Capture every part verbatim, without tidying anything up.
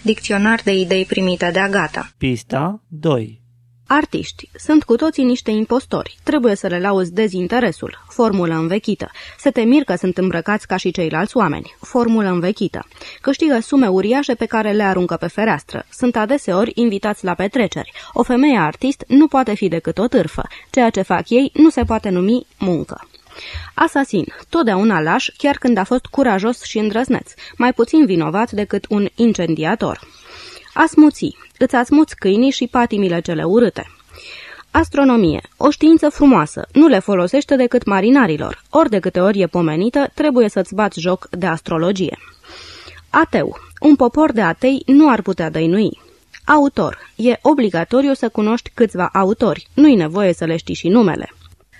Dicționar de idei primite de Agata. Pista doi. Artiști. Sunt cu toții niște impostori. Trebuie să le lauzi dezinteresul. Formulă învechită. Se te mir că sunt îmbrăcați ca și ceilalți oameni. Formulă învechită. Câștigă sume uriașe pe care le aruncă pe fereastră. Sunt adeseori invitați la petreceri. O femeie artist nu poate fi decât o târfă. Ceea ce fac ei nu se poate numi muncă. Asasin. Totdeauna laș, chiar când a fost curajos și îndrăzneț. Mai puțin vinovat decât un incendiator. Asmuții. Îți asmuți câinii și patimile cele urâte. Astronomie. O știință frumoasă. Nu le folosește decât marinarilor. Ori de câte ori e pomenită, trebuie să-ți bați joc de astrologie. Ateu. Un popor de atei nu ar putea dăinui. Autor. E obligatoriu să cunoști câțiva autori. Nu-i nevoie să le știi și numele.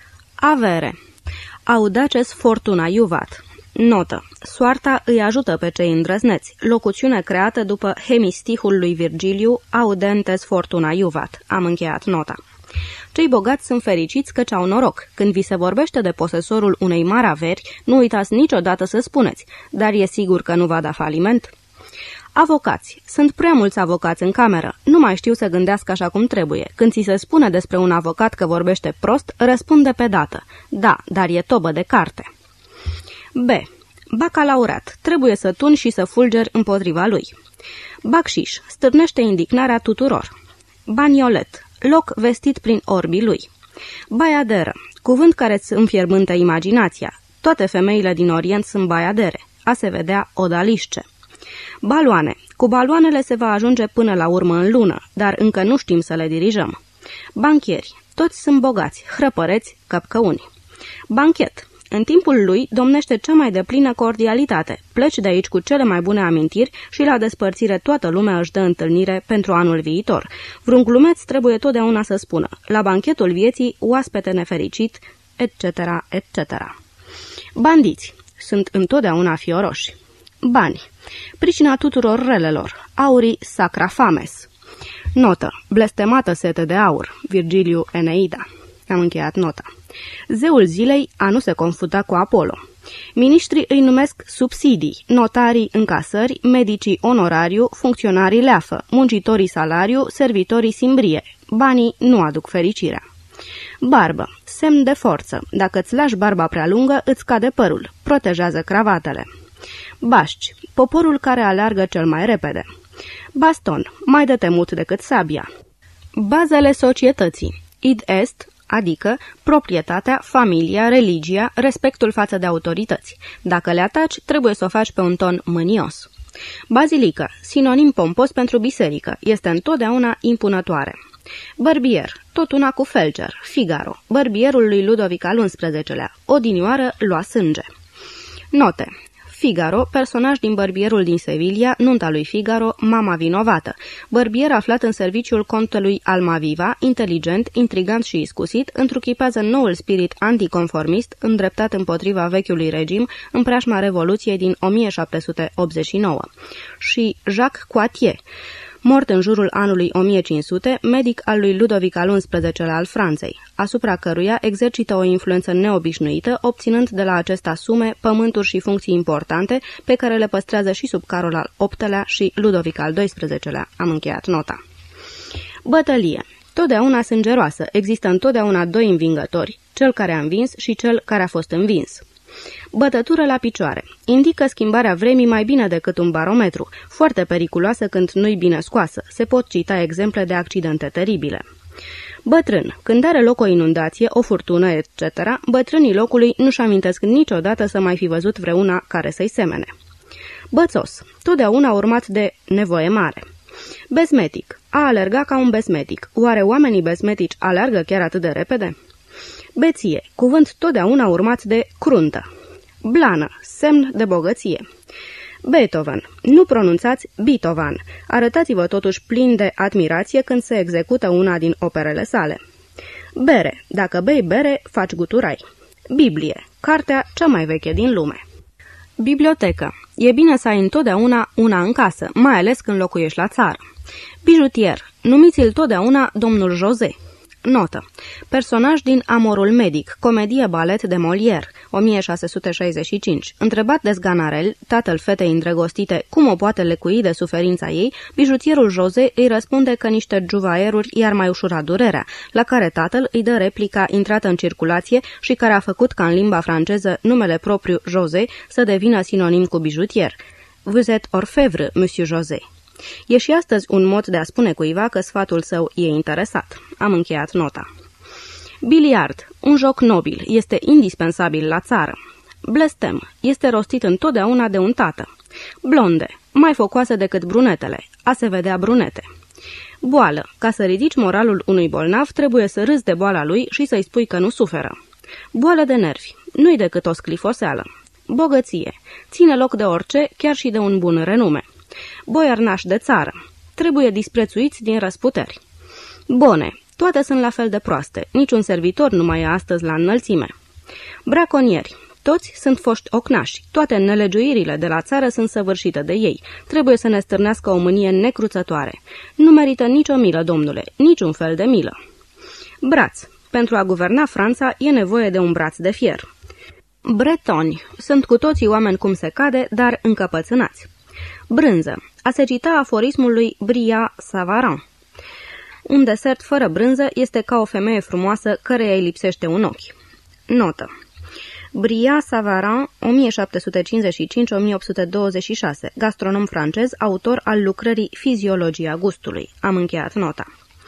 Avere. Audaces fortuna iuvat. Notă. Soarta îi ajută pe cei îndrăzneți. Locuțiune creată după hemistihul lui Virgiliu, audentes fortuna iuvat. Am încheiat nota. Cei bogați sunt fericiți căci au noroc. Când vi se vorbește de posesorul unei mari averi, nu uitați niciodată să spuneți, dar e sigur că nu va da faliment? Avocați. Sunt prea mulți avocați în cameră. Nu mai știu să gândească așa cum trebuie. Când ți se spune despre un avocat că vorbește prost, răspunde pe dată. Da, dar e tobă de carte. B. Bacalaureat. Trebuie să tuni și să fulgeri împotriva lui. Bacșiș. Stârnește indignarea tuturor. Baniolet. Loc vestit prin orbii lui. Baiaderă. Cuvânt care îți înfierbântă imaginația. Toate femeile din Orient sunt baiadere. A se vedea odalișce. Baloane. Cu baloanele se va ajunge până la urmă în lună, dar încă nu știm să le dirijăm. Banchieri. Toți sunt bogați, hrăpăreți, căpcăuni. Banchet. În timpul lui domnește cea mai deplină cordialitate. Pleci de aici cu cele mai bune amintiri și la despărțire toată lumea își dă întâlnire pentru anul viitor. Vreun glumeț trebuie totdeauna să spună, la banchetul vieții, oaspete nefericit, et cetera, et cetera. Bandiți. Sunt întotdeauna fioroși. Bani. Pricina tuturor relelor. Aurii sacra fames. Notă. Blestemată sete de aur. Virgiliu Eneida. Am încheiat nota. Zeul zilei a nu se confunda cu Apollo. Miniștrii îi numesc subsidii, notarii încasări, medicii onorariu, funcționarii leafă, muncitorii salariu, servitorii simbrie. Banii nu aduc fericirea. Barbă. Semn de forță. Dacă îți lași barba prea lungă, îți cade părul. Protejează cravatele. Bașci. Poporul care aleargă cel mai repede. Baston. Mai de temut decât sabia. Bazele societății. Id est, adică proprietatea, familia, religia, respectul față de autorități. Dacă le ataci, trebuie să o faci pe un ton mânios. Bazilică. Sinonim pompos pentru biserică. Este întotdeauna impunătoare. Bărbier. Tot una cu felger. Figaro. Bărbierul lui Ludovic al unsprezecelea. Odinioară lua sânge. Note. Figaro, personaj din Bărbierul din Sevilla, nunta lui Figaro, mama vinovată. Bărbier aflat în serviciul contelui Almaviva, inteligent, intrigant și iscusit, întruchipează noul spirit anticonformist îndreptat împotriva vechiului regim în preajma Revoluției din o mie șapte sute optzeci și nouă. Și Jacques Coitier, mort în jurul anului o mie cinci sute, medic al lui Ludovic al unsprezecelea al Franței, asupra căruia exercită o influență neobișnuită, obținând de la acesta sume, pământuri și funcții importante, pe care le păstrează și sub Carol al optelea și Ludovic al doisprezecelea. Am încheiat nota. Bătălie. Totdeauna sângeroasă, există întotdeauna doi învingători, cel care a învins și cel care a fost învins. Bătătură la picioare. Indică schimbarea vremii mai bine decât un barometru, foarte periculoasă când nu-i bine scoasă. Se pot cita exemple de accidente teribile. Bătrân. Când are loc o inundație, o furtună, et cetera, bătrânii locului nu-și amintesc niciodată să mai fi văzut vreuna care să-i semene. Bățos. Totdeauna urmat de nevoie mare. Bezmetic. A alerga ca un bezmetic. Oare oamenii bezmetici alergă chiar atât de repede? Beție. Cuvânt totdeauna urmat de cruntă. Blană. Semn de bogăție. Beethoven. Nu pronunțați Beethoven. Arătați-vă totuși plin de admirație când se execută una din operele sale. Bere. Dacă bei bere, faci guturai. Biblie. Cartea cea mai veche din lume. Bibliotecă. E bine să ai întotdeauna una în casă, mai ales când locuiești la țară. Bijutier. Numiți-l totdeauna domnul José. Notă. Personaj din Amorul medic, comedie balet de Molière, o mie șase sute șaizeci și cinci. Întrebat de Sganarelle, tatăl fetei îndrăgostite, cum o poate lecui de suferința ei, bijutierul José îi răspunde că niște juvaieruri i-ar mai ușura durerea, la care tatăl îi dă replica intrată în circulație și care a făcut ca în limba franceză numele propriu José să devină sinonim cu bijutier. Vous êtes orfèvre, monsieur José. E și astăzi un mod de a spune cuiva că sfatul său e interesat. Am încheiat nota. Biliard, un joc nobil, este indispensabil la țară. Blestem, este rostit întotdeauna de un tată. Blonde, mai focoase decât brunetele, a se vedea brunete. Boală, ca să ridici moralul unui bolnav, trebuie să râzi de boala lui și să-i spui că nu suferă. Boală de nervi, nu-i decât o sclifoseală. Bogăție, ține loc de orice, chiar și de un bun renume. Boiarnași de țară, trebuie disprețuiți din răsputeri. Bone, toate sunt la fel de proaste, niciun servitor nu mai e astăzi la înălțime. Braconieri, toți sunt foști ocnași, toate nelegiuirile de la țară sunt săvârșite de ei, trebuie să ne stârnească o mânie necruțătoare. Nu merită nicio milă, domnule, niciun fel de milă. Braț, pentru a guverna Franța e nevoie de un braț de fier. Bretoni, sunt cu toții oameni cum se cade, dar încăpățânați. Brânză, a se cita aforismul lui Brillat Savarin. Un desert fără brânză este ca o femeie frumoasă căreia îi lipsește un ochi. Notă. Brillat Savarin, o mie șapte sute cincizeci și cinci - o mie opt sute douăzeci și șase, gastronom francez, autor al lucrării Fiziologia gustului. Am încheiat nota.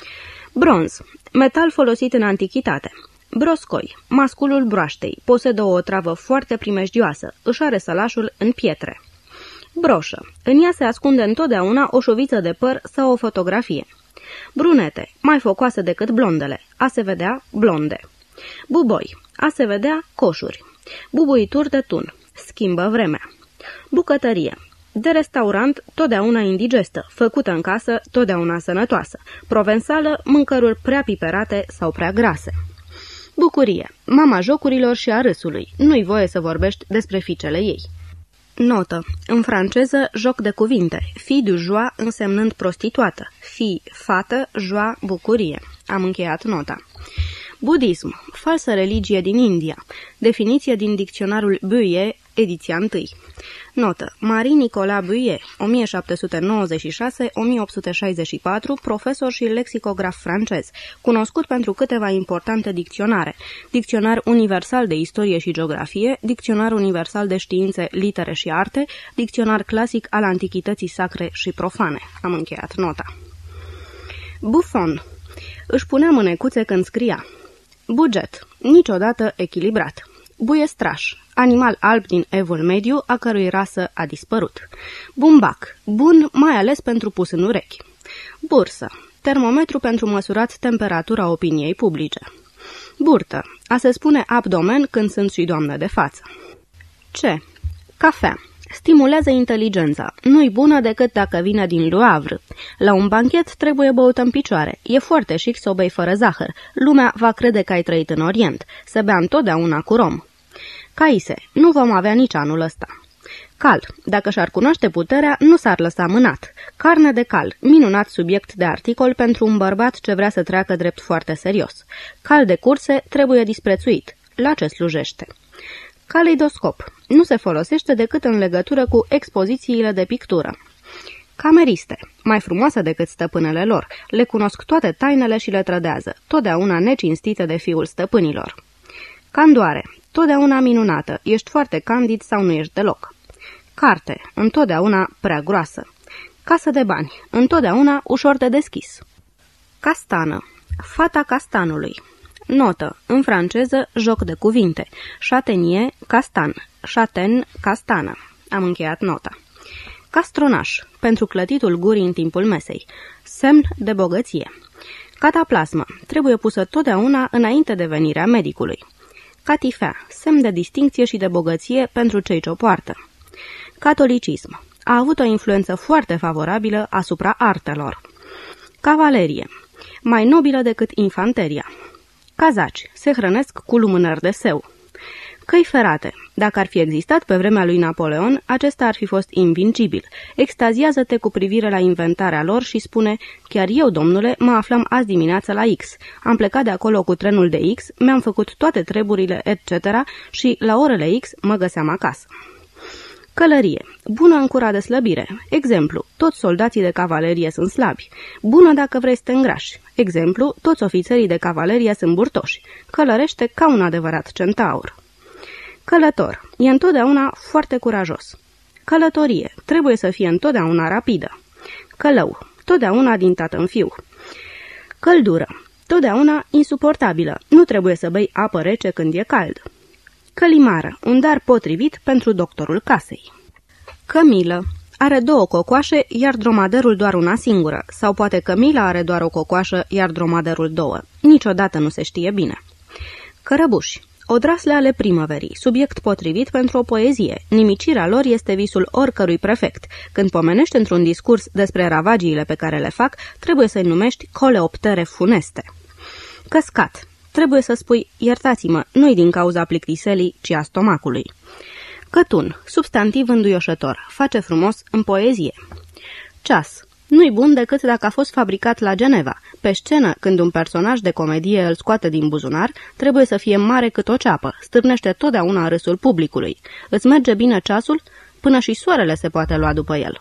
Bronz, metal folosit în antichitate. Broscoi, masculul broaștei, posedă o otravă foarte primejdioasă, își are sălașul în pietre. Broșă, în ea se ascunde întotdeauna o șoviță de păr sau o fotografie. Brunete, mai focoase decât blondele, a se vedea blonde. Buboi, a se vedea coșuri. Bubuituri de tun, schimbă vremea. Bucătărie, de restaurant, totdeauna indigestă, făcută în casă, totdeauna sănătoasă. Provensală, mâncăruri prea piperate sau prea grase. Bucurie, mama jocurilor și a râsului, nu-i voie să vorbești despre fiicele ei. Notă. În franceză, joc de cuvinte. Fille du joie însemnând prostituată. Fille, fată, joie, bucurie. Am încheiat nota. Budism, falsă religie din India. Definiție din dicționarul Bouillet, ediția întâi. Notă. Marie Nicolas Bouillet, o mie șapte sute nouăzeci și șase - o mie opt sute șaizeci și patru, profesor și lexicograf francez, cunoscut pentru câteva importante dicționare: Dicționar universal de istorie și geografie, Dicționar universal de științe, litere și arte, Dicționar clasic al antichității sacre și profane. Am încheiat nota. Buffon, își punea mânecuțe când scria. Buget, niciodată echilibrat. Buiestraș, animal alb din Evul Mediu, a cărui rasă a dispărut. Bumbac, bun mai ales pentru pus în urechi. Bursă, termometru pentru măsurat temperatura opiniei publice. Burtă, a se spune abdomen când sunt și doamnă de față. Ce? Cafea. Stimulează inteligența. Nu-i bună decât dacă vine din Le Havre. La un banchet trebuie băută în picioare. E foarte chic să o bei fără zahăr. Lumea va crede că ai trăit în Orient. Se bea întotdeauna cu rom. Caise. Nu vom avea nici anul ăsta. Cal. Dacă și-ar cunoaște puterea, nu s-ar lăsa mânat. Carne de cal. Minunat subiect de articol pentru un bărbat ce vrea să treacă drept foarte serios. Cal de curse trebuie disprețuit. La ce slujește? Caleidoscop. Nu se folosește decât în legătură cu expozițiile de pictură. Cameriste. Mai frumoase decât stăpânele lor. Le cunosc toate tainele și le trădează, totdeauna necinstite de fiul stăpânilor. Candoare. Totdeauna minunată. Ești foarte candid sau nu ești deloc. Carte. Întotdeauna prea groasă. Casă de bani. Întotdeauna ușor de deschis. Castană. Fata castanului. Notă. În franceză, joc de cuvinte. Chatenier, castan. Chaten, castană. Am încheiat nota. Castronaș. Pentru clătitul gurii în timpul mesei. Semn de bogăție. Cataplasmă. Trebuie pusă totdeauna înainte de venirea medicului. Catifea. Semn de distincție și de bogăție pentru cei ce o poartă. Catolicism. A avut o influență foarte favorabilă asupra artelor. Cavalerie. Mai nobilă decât infanteria. Cazaci. Se hrănesc cu lumânări de seu. Căi ferate. Dacă ar fi existat pe vremea lui Napoleon, acesta ar fi fost invincibil. Extaziază-te cu privire la inventarea lor și spune: chiar eu, domnule, mă aflam azi dimineață la X. Am plecat de acolo cu trenul de X, mi-am făcut toate treburile, et cetera și la orele X mă găseam acasă. Călărie. Bună în cura de slăbire. Exemplu, toți soldații de cavalerie sunt slabi. Bună dacă vrei să te îngrași. Exemplu, toți ofițerii de cavalerie sunt burtoși. Călărește ca un adevărat centaur. Călător. E întotdeauna foarte curajos. Călătorie. Trebuie să fie întotdeauna rapidă. Călău. Totdeauna din tată în fiu. Căldură. Totdeauna insuportabilă. Nu trebuie să bei apă rece când e cald. Călimară. Un dar potrivit pentru doctorul casei. Cămilă. Are două cocoașe, iar dromaderul doar una singură. Sau poate cămila are doar o cocoașă, iar dromaderul două. Niciodată nu se știe bine. Cărăbuși. Odrasle ale primăverii, subiect potrivit pentru o poezie. Nimicirea lor este visul oricărui prefect. Când pomenești într-un discurs despre ravagiile pe care le fac, trebuie să-i numești coleoptere funeste. Căscat. Trebuie să spui: iertați-mă, nu-i din cauza plictiselii, ci a stomacului. Cătun. Substantiv înduioșător. Face frumos în poezie. Ceas. Nu-i bun decât dacă a fost fabricat la Geneva. Pe scenă, când un personaj de comedie îl scoate din buzunar, trebuie să fie mare cât o ceapă, stârnește totdeauna râsul publicului. Îți merge bine ceasul? Până și soarele se poate lua după el.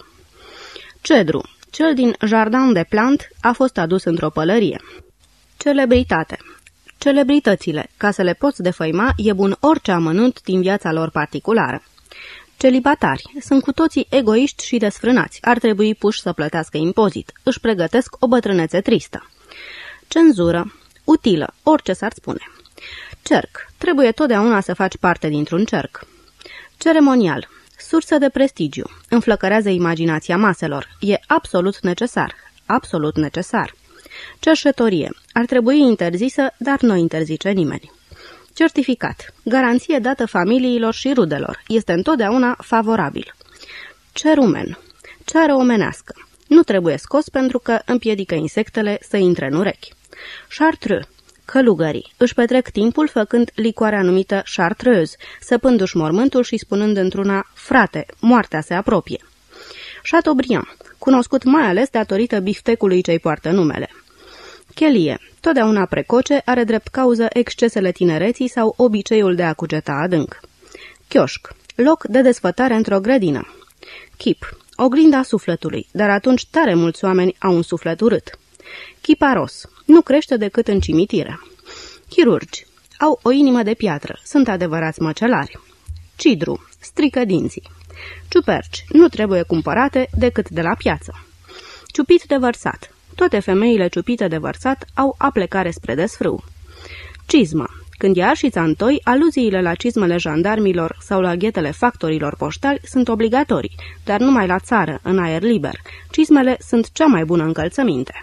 Cedru. Cel din Jardin de Plantes a fost adus într-o pălărie. Celebritate. Celebritățile, ca să le poți defăima, e bun orice amănunt din viața lor particulară. Celibatari. Sunt cu toții egoiști și desfrânați. Ar trebui puși să plătească impozit. Își pregătesc o bătrânețe tristă. Cenzură. Utilă. Orice s-ar spune. Cerc. Trebuie totdeauna să faci parte dintr-un cerc. Ceremonial. Sursă de prestigiu. Înflăcărează imaginația maselor. E absolut necesar. Absolut necesar. Cerșetorie. Ar trebui interzisă, dar nu interzice nimeni. Certificat. Garanție dată familiilor și rudelor. Este întotdeauna favorabil. Cerumen. Ceară omenească. Nu trebuie scos pentru că împiedică insectele să intre în urechi. Chartreux. Călugării. Își petrec timpul făcând licoarea numită chartreuse, săpându-și mormântul și spunând într-una: frate, moartea se apropie. Chateaubriand. Cunoscut mai ales datorită biftecului ce-i poartă numele. Chelie. Totdeauna precoce, are drept cauză excesele tinereții sau obiceiul de a cugeta adânc. Chioșc. Loc de desfătare într-o grădină. Chip. Oglinda sufletului, dar atunci tare mulți oameni au un suflet urât. Chiparos. Nu crește decât în cimitire. Chirurgi. Au o inimă de piatră, sunt adevărați măcelari. Cidru. Strică dinții. Ciuperci. Nu trebuie cumpărate decât de la piață. Ciupit de vărsat. Toate femeile ciupite de vărsat au aplecare spre desfrâu. Cizmă. Când e arșița întoi, aluziile la cizmele jandarmilor sau la ghetele factorilor poștali sunt obligatorii, dar numai la țară, în aer liber. Cizmele sunt cea mai bună încălțăminte.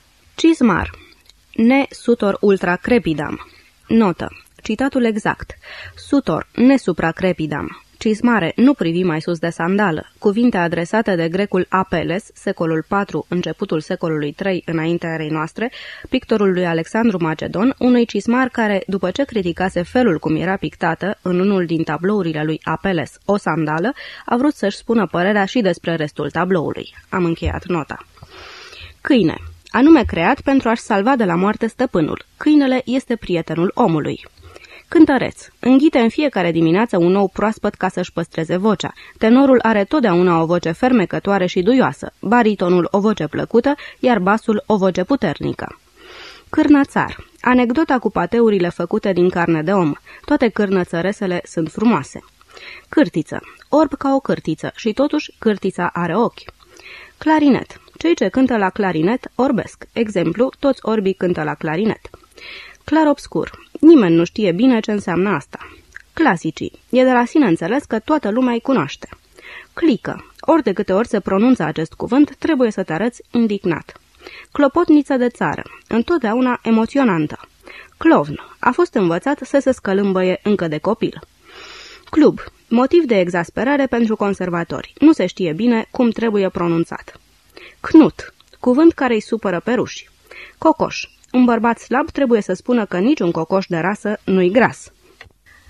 Cizmar. Ne sutor ultra crepidam. Notă. Citatul exact. Sutor ne supra crepidam. Cizmare, nu privi mai sus de sandală. Cuvinte adresate de grecul Apeles, secolul patru, începutul secolului trei înaintea erei noastre, pictorul lui Alexandru Macedon, unui cizmar care, după ce criticase felul cum era pictată în unul din tablourile lui Apeles, o sandală, a vrut să-și spună părerea și despre restul tabloului. Am încheiat nota. Câine. Anume creat pentru a-și salva de la moarte stăpânul. Câinele este prietenul omului. Cântăreț. Înghite în fiecare dimineață un nou proaspăt ca să-și păstreze vocea. Tenorul are totdeauna o voce fermecătoare și duioasă, baritonul o voce plăcută, iar basul o voce puternică. Cârnățar. Anecdota cu pateurile făcute din carne de om. Toate cârnățăresele sunt frumoase. Cârtiță. Orb ca o cârtiță și totuși cârtița are ochi. Clarinet. Cei ce cântă la clarinet orbesc. Exemplu, toți orbii cântă la clarinet. Clar-obscur. Nimeni nu știe bine ce înseamnă asta. Clasicii. E de la sine înțeles că toată lumea îi cunoaște. Clică. Ori de câte ori se pronunță acest cuvânt, trebuie să te arăți indignat. Clopotniță de țară. Întotdeauna emoționantă. Clovn. A fost învățat să se scălâmbăie încă de copil. Club. Motiv de exasperare pentru conservatori. Nu se știe bine cum trebuie pronunțat. Cnut. Cuvânt care îi supără pe ruși. Cocoș. Un bărbat slab trebuie să spună că niciun cocoș de rasă nu-i gras.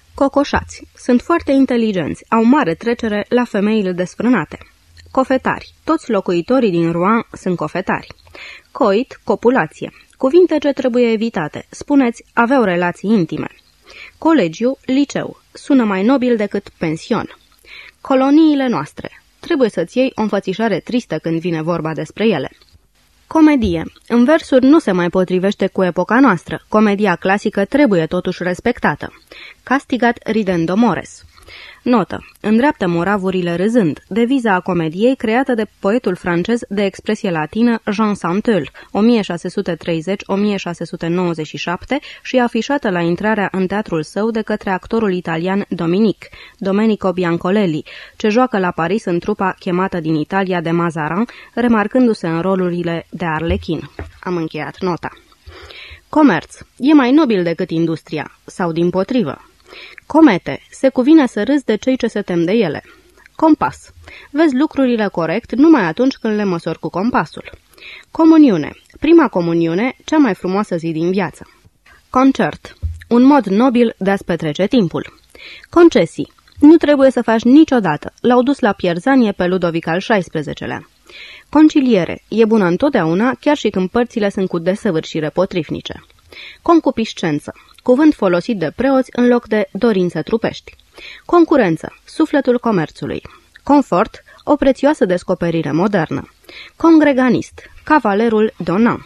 Cocoșați. Sunt foarte inteligenți, au mare trecere la femeile desfrânate. Cofetari. Toți locuitorii din Rouen sunt cofetari. Coit, copulație. Cuvinte ce trebuie evitate. Spuneți, aveau relații intime. Colegiu, liceu. Sună mai nobil decât pension. Coloniile noastre. Trebuie să-ți iei o înfățișare tristă când vine vorba despre ele. Comedie. În versuri nu se mai potrivește cu epoca noastră. Comedia clasică trebuie totuși respectată. Castigat ridendo mores. Notă. Îndreaptă moravurile râzând. Deviza a comediei creată de poetul francez de expresie latină Jean Santeul, o mie șase sute treizeci - o mie șase sute nouăzeci și șapte și afișată la intrarea în teatrul său de către actorul italian Dominic, Domenico Biancolelli, ce joacă la Paris în trupa chemată din Italia de Mazarin, remarcându-se în rolurile de arlechin. Am încheiat nota. Comerț. E mai nobil decât industria, sau dimpotrivă. Comete. Se cuvine să râzi de cei ce se tem de ele. Compas. Vezi lucrurile corect numai atunci când le măsori cu compasul. Comuniune. Prima comuniune, cea mai frumoasă zi din viață. Concert. Un mod nobil de a-ți petrece timpul. Concesii. Nu trebuie să faci niciodată. L-au dus la pierzanie pe Ludovic al șaisprezecelea. Conciliere. E bună întotdeauna, chiar și când părțile sunt cu desăvârșire potrivnice. Concupiscență. Cuvânt folosit de preoți în loc de dorințe trupești. Concurență. Sufletul comerțului. Confort. O prețioasă descoperire modernă. Congreganist. Cavalerul Donan.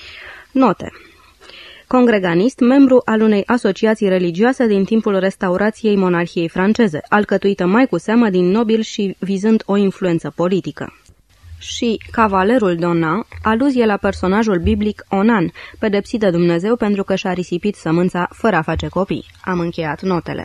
Note. Congreganist, membru al unei asociații religioase din timpul restaurației monarhiei franceze, alcătuită mai cu seamă din nobili și vizând o influență politică. Și Cavalerul Donan, aluzie la personajul biblic Onan, pedepsit de Dumnezeu pentru că și-a risipit sămânța fără a face copii. Am încheiat notele.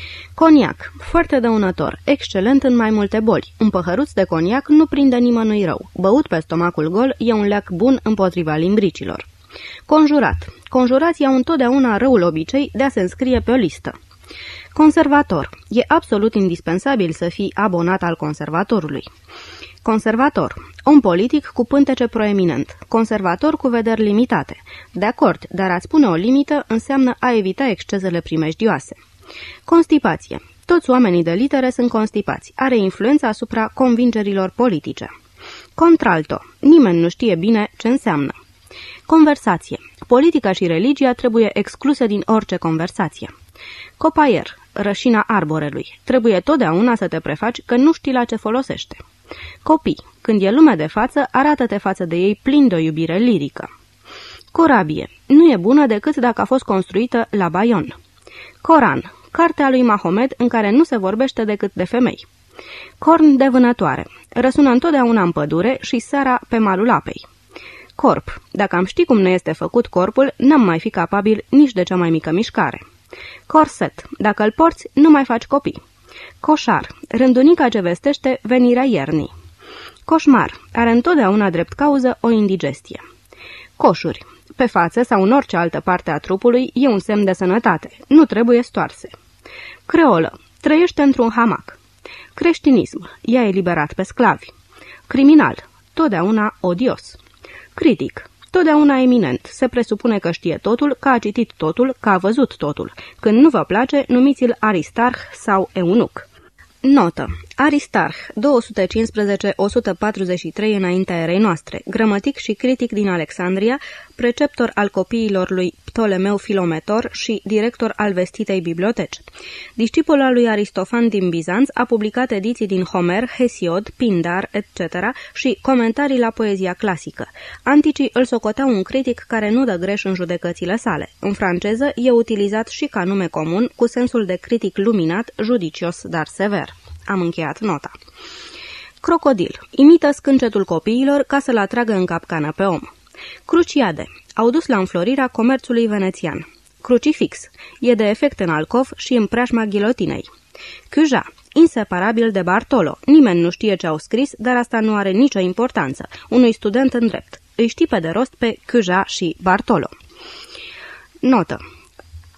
Coniac, foarte dăunător, excelent în mai multe boli. Un păhăruț de coniac nu prinde nimănui rău. Băut pe stomacul gol e un leac bun împotriva limbricilor. Conjurat. Conjurații au întotdeauna răul obicei de a se înscrie pe o listă. Conservator. E absolut indispensabil să fii abonat al conservatorului. Conservator. Om politic cu pântece proeminent. Conservator cu vederi limitate. De acord, dar a-ți pune o limită înseamnă a evita excesele primejdioase. Constipație. Toți oamenii de litere sunt constipați. Are influența asupra convingerilor politice. Contralto. Nimeni nu știe bine ce înseamnă. Conversație. Politica și religia trebuie excluse din orice conversație. Copaier. Rășina arborelui. Trebuie totdeauna să te prefaci că nu știi la ce folosește. Copii. Când e lumea de față, arată-te față de ei plin de o iubire lirică. Corabie. Nu e bună decât dacă a fost construită la Bayonne. Coran. Cartea lui Mahomed în care nu se vorbește decât de femei. Corn de vânătoare. Răsună întotdeauna în pădure și seara pe malul apei. Corp. Dacă am ști cum ne este făcut corpul, n-am mai fi capabil nici de cea mai mică mișcare. Corset. Dacă îl porți, nu mai faci copii. Coșar. Rândunica ce vestește venirea iernii. Coșmar. Are întotdeauna drept cauză o indigestie. Coșuri. Pe față sau în orice altă parte a trupului e un semn de sănătate. Nu trebuie stoarse. Creolă. Trăiește într-un hamac. Creștinism. I-a eliberat pe sclavi. Criminal. Totdeauna odios. Critic. Totdeauna eminent. Se presupune că știe totul, că a citit totul, că a văzut totul. Când nu vă place, numiți-l Aristarh sau Eunuc. Notă. Aristarh, două sute cincisprezece - o sută patruzeci și trei înaintea erei noastre, gramatic și critic din Alexandria, preceptor al copiilor lui Ptolemeu Filometor și director al vestitei biblioteci. Discipol al lui Aristofan din Bizanț, a publicat ediții din Homer, Hesiod, Pindar, et cetera și comentarii la poezia clasică. Anticii îl socoteau un critic care nu dă greș în judecățile sale. În franceză e utilizat și ca nume comun, cu sensul de critic luminat, judicios, dar sever. Am încheiat nota. Crocodil. Imită scâncetul copiilor ca să-l atragă în capcană pe om. Cruciade. Au dus la înflorirea comerțului venețian. Crucifix. E de efect în alcov și în preajma ghilotinei. Cuja. Inseparabil de Bartolo. Nimeni nu știe ce au scris, dar asta nu are nicio importanță. Unui student în drept. Îi știi pe de rost pe Cuja și Bartolo. Notă.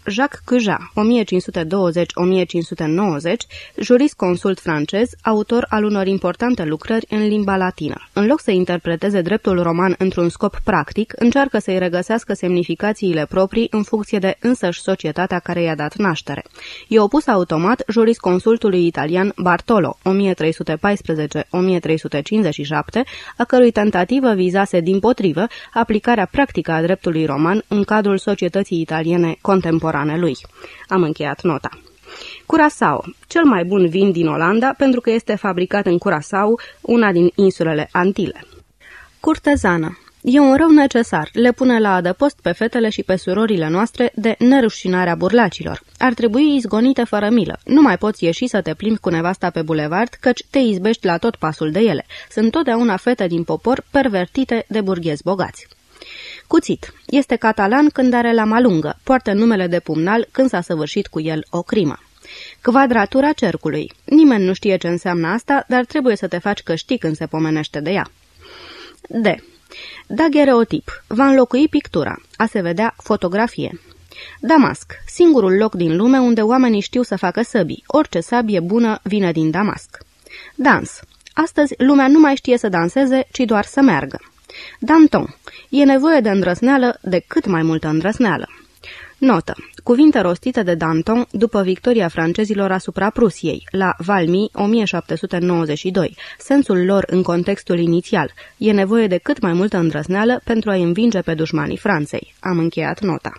Jacques Cujas, o mie cinci sute douăzeci - o mie cinci sute nouăzeci, jurisconsult francez, autor al unor importante lucrări în limba latină. În loc să interpreteze dreptul roman într-un scop practic, încearcă să-i regăsească semnificațiile proprii în funcție de însăși societatea care i-a dat naștere. E opus automat jurisconsultului italian Bartolo, o mie trei sute paisprezece - o mie trei sute cincizeci și șapte, a cărui tentativă vizase dimpotrivă aplicarea practică a dreptului roman în cadrul societății italiene contemporane lui. Am încheiat nota. Curaçao, cel mai bun vin din Olanda pentru că este fabricat în Curaçao, una din insulele Antile. Curtezană. E un rău necesar, le pune la adăpost pe fetele și pe surorile noastre de nerușinarea burlacilor. Ar trebui izgonite fără milă. Nu mai poți ieși să te plimbi cu nevasta pe bulevard, căci te izbești la tot pasul de ele. Sunt totdeauna fete din popor pervertite de burghezi bogați. Cuțit. Este catalan când are lama lungă, poartă numele de pumnal când s-a săvârșit cu el o crimă. Quadratura cercului. Nimeni nu știe ce înseamnă asta, dar trebuie să te faci că știi când se pomenește de ea. D. Daguerreotip. Va înlocui pictura. A se vedea fotografie. Damasc. Singurul loc din lume unde oamenii știu să facă săbii. Orice sabie bună vine din Damasc. Dans. Astăzi lumea nu mai știe să danseze, ci doar să meargă. Danton. E nevoie de îndrăsneală, de cât mai multă îndrăsneală. Notă. Cuvinte rostite de Danton după victoria francezilor asupra Prusiei, la Valmy, o mie șapte sute nouăzeci și doi. Sensul lor în contextul inițial. E nevoie de cât mai multă îndrăsneală pentru a învinge pe dușmanii Franței. Am încheiat nota.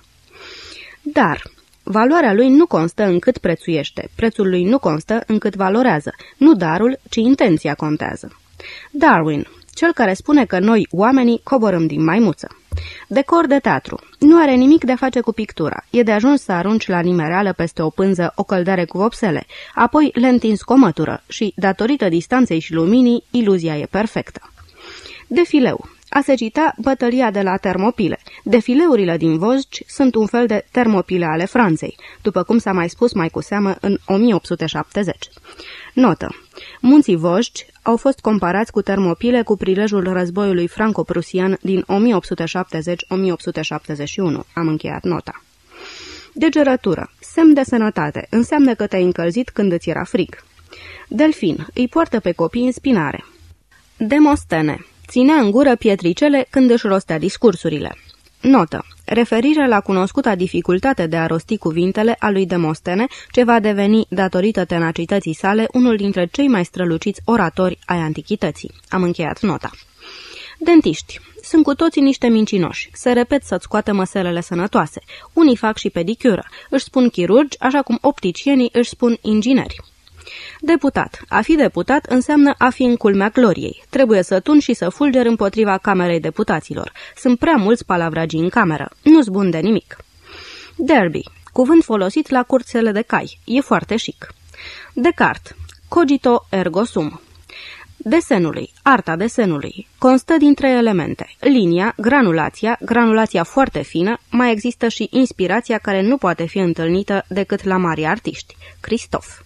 Dar valoarea lui nu constă în cât prețuiește, prețul lui nu constă în cât valorează. Nu darul, ci intenția contează. Darwin. Cel care spune că noi, oamenii, coborâm din maimuță. Decor de teatru. Nu are nimic de a face cu pictura. E de ajuns să arunci la nimereală peste o pânză o căldare cu vopsele, apoi le întinzi cu o mătură și, datorită distanței și luminii, iluzia e perfectă. Defileu. A se cita bătălia de la Termopile. Defileurile din Vosgi sunt un fel de Termopile ale Franței, după cum s-a mai spus mai cu seamă în o mie opt sute șaptezeci. Notă. Munții Vosgi au fost comparați cu Termopile cu prilejul războiului franco-prusian din o mie opt sute șaptezeci - o mie opt sute șaptezeci și unu. Am încheiat nota. Degerătură. Semn de sănătate. Înseamnă că te-ai încălzit când îți era frig. Delfin. Îi poartă pe copii în spinare. Demostene. Ținea în gură pietricele când își rostea discursurile. Notă. Referire la cunoscuta dificultate de a rosti cuvintele a lui Demostene, ce va deveni, datorită tenacității sale, unul dintre cei mai străluciți oratori ai antichității. Am încheiat nota. Dentiști. Sunt cu toții niște mincinoși. Se repet să-ți scoată măselele sănătoase. Unii fac și pedicură. Își spun chirurgi, așa cum opticienii își spun ingineri. Deputat. A fi deputat înseamnă a fi în culmea gloriei. Trebuie să tun și să fulger împotriva Camerei Deputaților. Sunt prea mulți palavragii în cameră. Nu-s bun de nimic. Derby. Cuvânt folosit la curțele de cai. E foarte chic. Descartes. Cogito ergo sum. Desenului. Arta desenului. Constă din trei elemente. Linia, granulația, granulația foarte fină, mai există și inspirația care nu poate fi întâlnită decât la mari artiști. Christophe.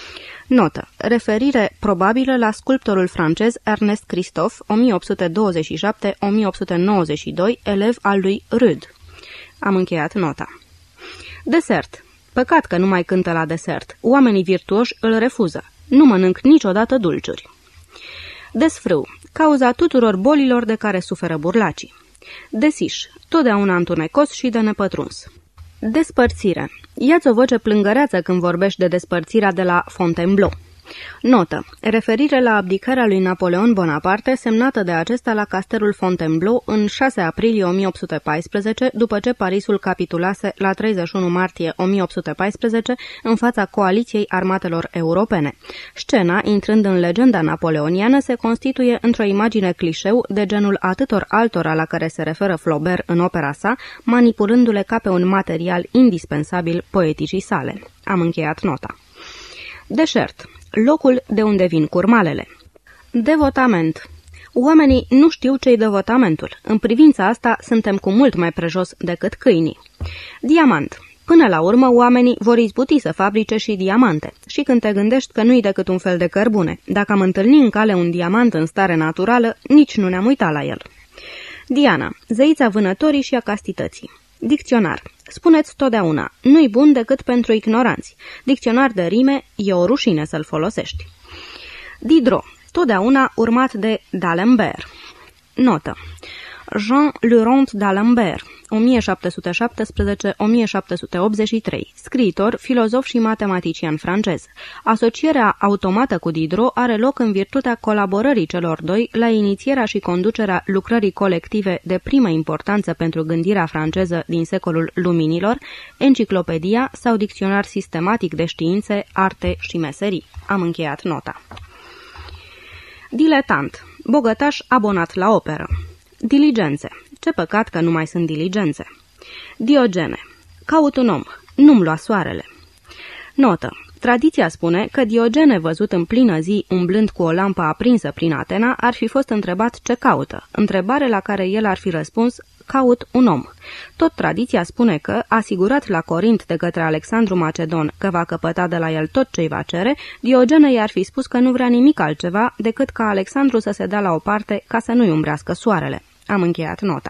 Notă. Referire probabilă la sculptorul francez Ernest Christophe, o mie opt sute douăzeci și șapte - o mie opt sute nouăzeci și doi, elev al lui Rude. Am încheiat nota. Desert. Păcat că nu mai cântă la desert. Oamenii virtuoși îl refuză. Nu mănânc niciodată dulciuri. Desfrâu. Cauza tuturor bolilor de care suferă burlacii. Desiș. Totdeauna întunecos și de nepătruns. Despărțire. Ia-ți o voce plângăreață când vorbești de despărțirea de la Fontainebleau. Notă. Referire la abdicarea lui Napoleon Bonaparte, semnată de acesta la castelul Fontainebleau în șase aprilie o mie opt sute paisprezece, după ce Parisul capitulase la treizeci și unu martie o mie opt sute paisprezece în fața coaliției armatelor europene. Scena, intrând în legenda napoleoniană, se constituie într-o imagine clișeu de genul atâtor altora la care se referă Flaubert în opera sa, manipulându-le ca pe un material indispensabil poeticii sale. Am încheiat nota. Deșert. Locul de unde vin curmalele. Devotament. Oamenii nu știu ce-i devotamentul. În privința asta suntem cu mult mai prejos decât câinii. Diamant. Până la urmă, oamenii vor izbuti să fabrice și diamante. Și când te gândești că nu-i decât un fel de cărbune, dacă am întâlnit în cale un diamant în stare naturală, nici nu ne-am uitat la el. Diana. Zeița vânătorii și a castității. Dicționar. Spuneți totdeauna, nu-i bun decât pentru ignoranți. Dicționar de rime, e o rușine să-l folosești. Diderot. Totdeauna urmat de d'Alembert. Notă. Jean Laurent d'Alembert, o mie șapte sute șaptesprezece - o mie șapte sute optzeci și trei, scriitor, filozof și matematician francez. Asocierea automată cu Diderot are loc în virtutea colaborării celor doi la inițierea și conducerea lucrării colective de primă importanță pentru gândirea franceză din secolul luminilor, enciclopedia sau dicționar sistematic de științe, arte și meserii. Am încheiat nota. Diletant, bogătaș abonat la operă. Diligențe. Ce păcat că nu mai sunt diligențe. Diogene. Caut un om. Nu-mi lua soarele. Notă. Tradiția spune că Diogene, văzut în plină zi umblând cu o lampă aprinsă prin Atena, ar fi fost întrebat ce caută, întrebare la care el ar fi răspuns: caut un om. Tot tradiția spune că, asigurat la Corint de către Alexandru Macedon că va căpăta de la el tot ce-i va cere, Diogene i-ar fi spus că nu vrea nimic altceva decât ca Alexandru să se dea la o parte ca să nu-i umbrească soarele. Am încheiat nota.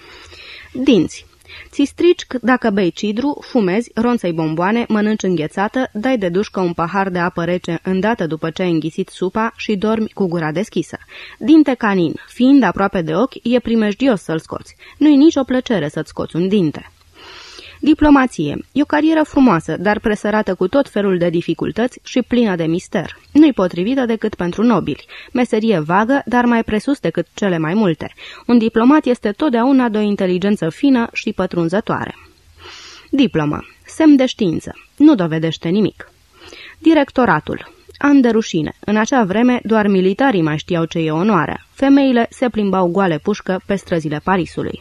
Dinți. Ți strici dacă bei cidru, fumezi, ronțăi bomboane, mănânci înghețată, dai de dușcă un pahar de apă rece îndată după ce ai înghițit supa și dormi cu gura deschisă. Dinte canin, fiind aproape de ochi, e primejdios să-l scoți. Nu-i nicio plăcere să-ți scoți un dinte. Diplomație. E o carieră frumoasă, dar presărată cu tot felul de dificultăți și plină de mister. Nu-i potrivită decât pentru nobili. Meserie vagă, dar mai presus decât cele mai multe. Un diplomat este totdeauna de o inteligență fină și pătrunzătoare. Diplomă. Semn de știință. Nu dovedește nimic. Directoratul. An de rușine. În acea vreme, doar militarii mai știau ce e onoarea. Femeile se plimbau goale pușcă pe străzile Parisului.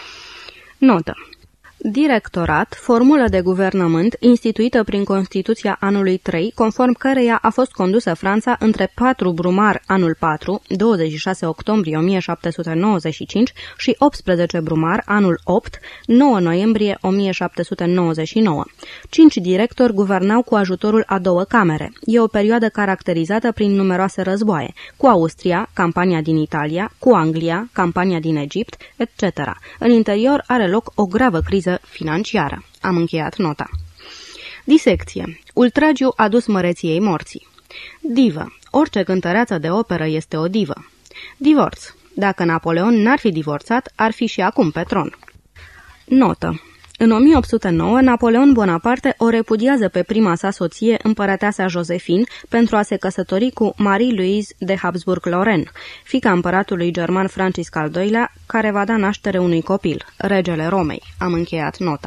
Notă. Directorat, formulă de guvernământ instituită prin Constituția anului trei, conform căreia a fost condusă Franța între patru Brumaire anul patru, douăzeci și șase octombrie o mie șapte sute nouăzeci și cinci, și optsprezece Brumaire anul opt, nouă noiembrie o mie șapte sute nouăzeci și nouă. Cinci directori guvernau cu ajutorul a două camere. E o perioadă caracterizată prin numeroase războaie, cu Austria, campania din Italia, cu Anglia, campania din Egipt, et cetera. În interior are loc o gravă criză financiară. Am încheiat nota. Disecție. Ultragiu adus măreției morții. Divă. Orice cântăreață de operă este o divă. Divorț. Dacă Napoleon n-ar fi divorțat, ar fi și acum pe tron. Notă. În o mie opt sute nouă, Napoleon Bonaparte o repudiază pe prima sa soție, împărăteasa Josephine, pentru a se căsători cu Marie-Louise de Habsburg-Lorraine, fiica împăratului german Francisc al doilea, care va da naștere unui copil, regele Romei. Am încheiat nota.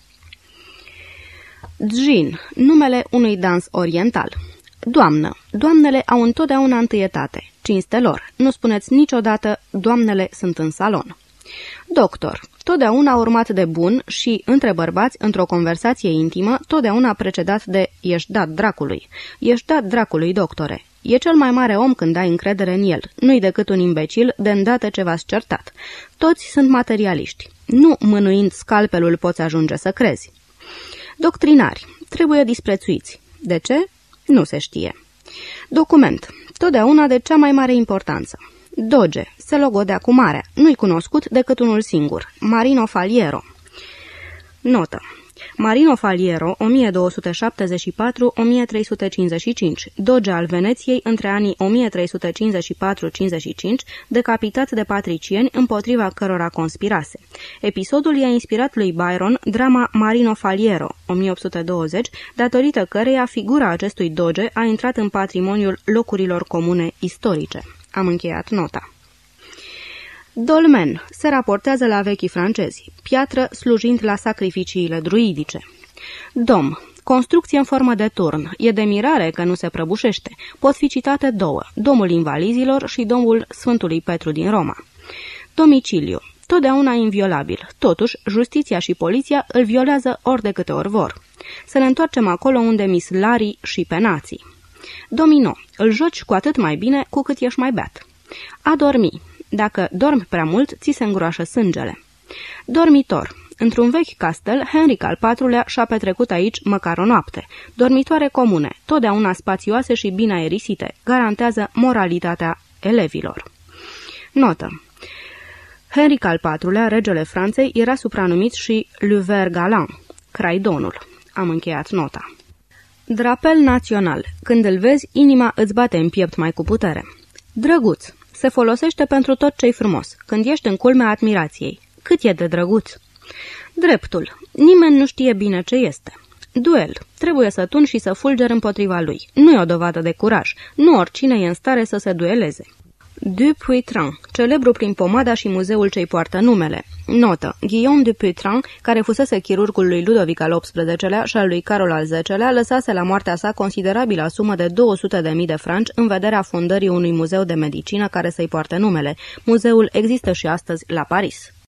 Djin, numele unui dans oriental. Doamnă. Doamnele au întotdeauna întâietate. Cinste lor. Nu spuneți niciodată, doamnele sunt în salon. Doctor. Totdeauna urmat de bun și, între bărbați, într-o conversație intimă, totdeauna precedat de ești dat dracului. Ești dat dracului, doctore. E cel mai mare om când ai încredere în el. Nu-i decât un imbecil de îndată ce v-ați certat. Toți sunt materialiști. Nu mânuind scalpelul poți ajunge să crezi. Doctrinari. Trebuie disprețuiți. De ce? Nu se știe. Document. Totdeauna de cea mai mare importanță. Doge, se logodea cu marea, nu-i cunoscut decât unul singur, Marino Faliero. Notă. Marino Faliero, o mie două sute șaptezeci și patru - o mie trei sute cincizeci și cinci, doge al Veneției între anii o mie trei sute cincizeci și patru - cincizeci și cinci, decapitat de patricieni împotriva cărora conspirase. Episodul i-a inspirat lui Byron drama Marino Faliero, o mie opt sute douăzeci, datorită căreia figura acestui doge a intrat în patrimoniul locurilor comune istorice. Am încheiat nota. Dolmen se raportează la vechii francezi, piatră slujind la sacrificiile druidice. Dom, construcție în formă de turn, e de mirare că nu se prăbușește. Pot fi citate două, domul invalizilor și domul Sfântului Petru din Roma. Domiciliu, totdeauna inviolabil, totuși justiția și poliția îl violează ori de câte ori vor. Să ne întoarcem acolo unde mislarii și penații. Domino, îl joci cu atât mai bine cu cât ești mai beat. A dormi, dacă dormi prea mult, ți se îngroașă sângele. Dormitor, într-un vechi castel, Henric al patrulea și-a petrecut aici măcar o noapte. Dormitoare comune, totdeauna spațioase și bine aerisite, garantează moralitatea elevilor. Notă. Henric al patrulea, regele Franței, era supranumit și Le Ver Galant, Craidonul. Am încheiat nota. Drapel național. Când îl vezi, inima îți bate în piept mai cu putere. Drăguț. Se folosește pentru tot ce-i frumos, când ești în culmea admirației. Cât e de drăguț! Dreptul. Nimeni nu știe bine ce este. Duel. Trebuie să tun și să fulger împotriva lui. Nu e o dovadă de curaj. Nu oricine e în stare să se dueleze. Dupuytren, celebru prin pomada și muzeul ce-i poartă numele. Notă. Guillaume Dupuytren, care fusese chirurgul lui Ludovic al optsprezecelea și al lui Carol al zecelea, lăsase la moartea sa considerabilă sumă de două sute de mii de franci în vederea fundării unui muzeu de medicină care să-i poarte numele. Muzeul există și astăzi la Paris.